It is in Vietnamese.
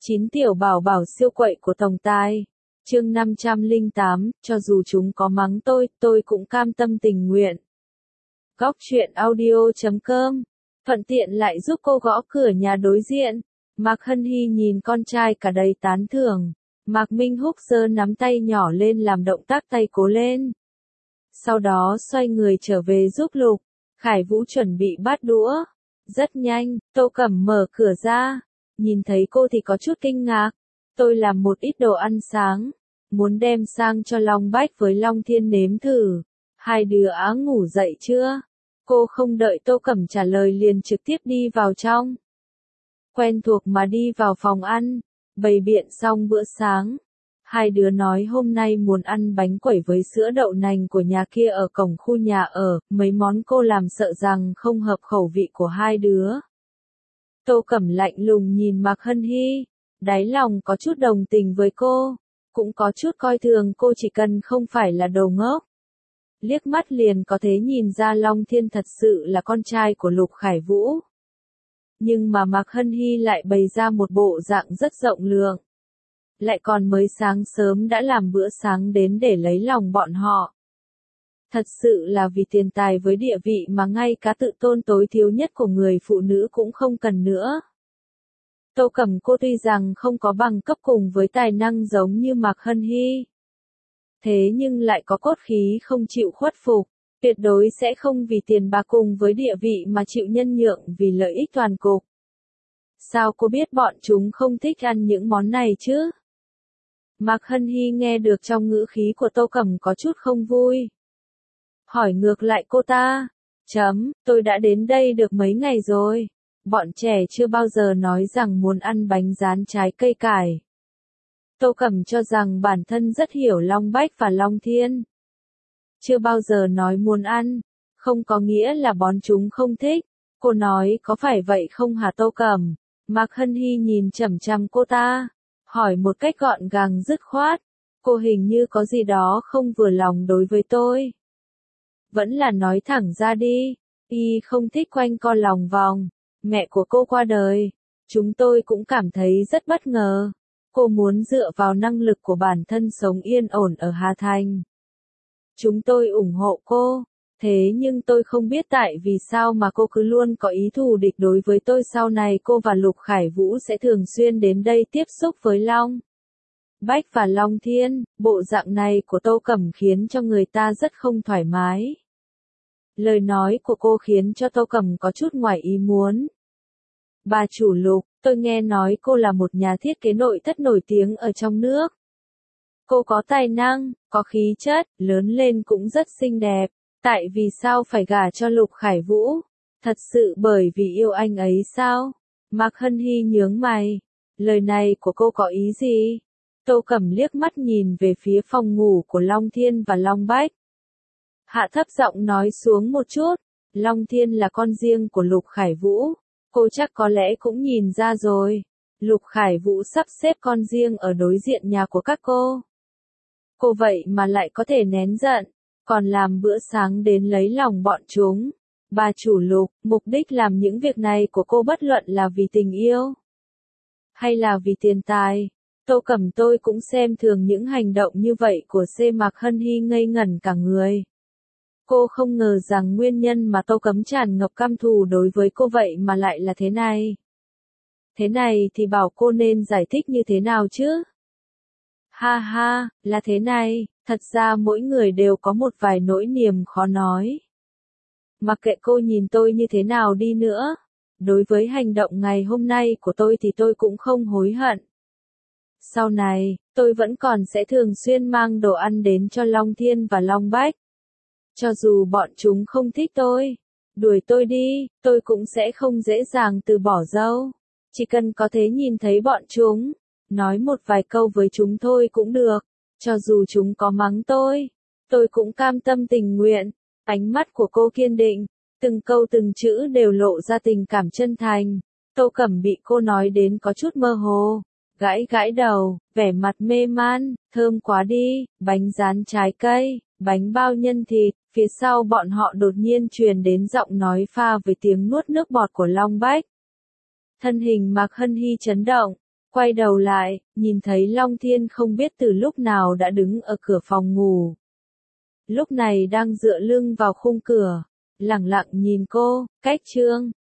9 tiểu bảo bảo siêu quậy của Tổng Tài. Chương 508, cho dù chúng có mắng tôi cũng cam tâm tình nguyện. Góc truyện audio.com, thuận tiện lại giúp cô gõ cửa nhà đối diện. Mạc Hân Hy nhìn con trai cả đầy tán thưởng. Mạc Minh Húc giơ nắm tay nhỏ lên làm động tác tay cố lên. Sau đó xoay người trở về giúp Lục Khải Vũ chuẩn bị bát đũa. Rất nhanh, Tô Cẩm mở cửa ra. Nhìn thấy cô thì có chút kinh ngạc. Tôi làm một ít đồ ăn sáng, muốn đem sang cho Long Bách với Long Thiên nếm thử. Hai đứa á ngủ dậy chưa? Cô không đợi Tô Cẩm trả lời liền trực tiếp đi vào trong. Quen thuộc mà đi vào phòng ăn, bày biện xong bữa sáng. Hai đứa nói hôm nay muốn ăn bánh quẩy với sữa đậu nành của nhà kia ở cổng khu nhà ở, mấy món cô làm sợ rằng không hợp khẩu vị của hai đứa. Tô Cẩm lạnh lùng nhìn Mạc Hân Hy, đáy lòng có chút đồng tình với cô, cũng có chút coi thường cô chỉ cần không phải là đồ ngốc. Liếc mắt liền có thể nhìn ra Long Thiên thật sự là con trai của Lục Khải Vũ. Nhưng mà Mạc Hân Hy lại bày ra một bộ dạng rất rộng lượng. Lại còn mới sáng sớm đã làm bữa sáng đến để lấy lòng bọn họ. Thật sự là vì tiền tài với địa vị mà ngay cả tự tôn tối thiếu nhất của người phụ nữ cũng không cần nữa. Tô Cẩm cô tuy rằng không có bằng cấp cùng với tài năng giống như Mạc Hân Hy. Thế nhưng lại có cốt khí không chịu khuất phục, tuyệt đối sẽ không vì tiền bạc cùng với địa vị mà chịu nhân nhượng vì lợi ích toàn cục. Sao cô biết bọn chúng không thích ăn những món này chứ? Mạc Hân Hy nghe được trong ngữ khí của Tô Cẩm có chút không vui. Hỏi ngược lại cô ta, tôi đã đến đây được mấy ngày rồi, bọn trẻ chưa bao giờ nói rằng muốn ăn bánh rán trái cây cải. Tô Cẩm cho rằng bản thân rất hiểu Long Bách và Long Thiên. Chưa bao giờ nói muốn ăn, không có nghĩa là bọn chúng không thích. Cô nói có phải vậy không hả Tô Cẩm? Mạc Hân Hy nhìn chằm chằm cô ta, hỏi một cách gọn gàng dứt khoát. Cô hình như có gì đó không vừa lòng đối với tôi. Vẫn là nói thẳng ra đi, y không thích quanh co lòng vòng. Mẹ của cô qua đời, chúng tôi cũng cảm thấy rất bất ngờ. Cô muốn dựa vào năng lực của bản thân sống yên ổn ở Hà Thành. Chúng tôi ủng hộ cô, thế nhưng tôi không biết tại vì sao mà cô cứ luôn có ý thù địch đối với tôi. Sau này cô và Lục Khải Vũ sẽ thường xuyên đến đây tiếp xúc với Long Bách và Long Thiên. Bộ dạng này của Tô Cẩm khiến cho người ta rất không thoải mái. Lời nói của cô khiến cho Tô Cẩm có chút ngoài ý muốn. Bà chủ Lục, tôi nghe nói cô là một nhà thiết kế nội thất nổi tiếng ở trong nước. Cô có tài năng, có khí chất, lớn lên cũng rất xinh đẹp. Tại vì sao phải gả cho Lục Khải Vũ? Thật sự bởi vì yêu anh ấy sao? Mạc Hân Hy nhướng mày. Lời này của cô có ý gì? Tô Cẩm liếc mắt nhìn về phía phòng ngủ của Long Thiên và Long Bách. Hạ thấp giọng nói xuống một chút. Long Thiên là con riêng của Lục Khải Vũ. Cô chắc có lẽ cũng nhìn ra rồi. Lục Khải Vũ sắp xếp con riêng ở đối diện nhà của các cô. Cô vậy mà lại có thể nén giận, còn làm bữa sáng đến lấy lòng bọn chúng. Bà chủ Lục, mục đích làm những việc này của cô bất luận là vì tình yêu hay là vì tiền tài. Tô Cẩm tôi cũng xem thường những hành động như vậy của Mạc Hân Hy ngây ngẩn cả người. Cô không ngờ rằng nguyên nhân mà Tô Cẩm tràn ngập căm thù đối với cô vậy mà lại là thế này. Thế này thì bảo cô nên giải thích như thế nào chứ? Ha ha, là thế này, thật ra mỗi người đều có một vài nỗi niềm khó nói. Mặc kệ cô nhìn tôi như thế nào đi nữa, đối với hành động ngày hôm nay của tôi thì tôi cũng không hối hận. Sau này, tôi vẫn còn sẽ thường xuyên mang đồ ăn đến cho Long Thiên và Long Bách. Cho dù bọn chúng không thích tôi, đuổi tôi đi, tôi cũng sẽ không dễ dàng từ bỏ đâu. Chỉ cần có thể nhìn thấy bọn chúng, nói một vài câu với chúng thôi cũng được. Cho dù chúng có mắng tôi cũng cam tâm tình nguyện. Ánh mắt của cô kiên định, từng câu từng chữ đều lộ ra tình cảm chân thành. Tô Cẩm bị cô nói đến có chút mơ hồ, gãi gãi đầu, vẻ mặt mê man. Thơm quá đi, bánh rán trái cây, bánh bao nhân thịt. Phía sau bọn họ đột nhiên truyền đến giọng nói pha với tiếng nuốt nước bọt của Long Bách. Thân hình Mạc Hân Hy chấn động, Quay đầu lại, nhìn thấy Long Thiên không biết từ lúc nào đã đứng ở cửa phòng ngủ. Lúc này đang dựa lưng vào khung cửa, lẳng lặng nhìn cô, cách Trương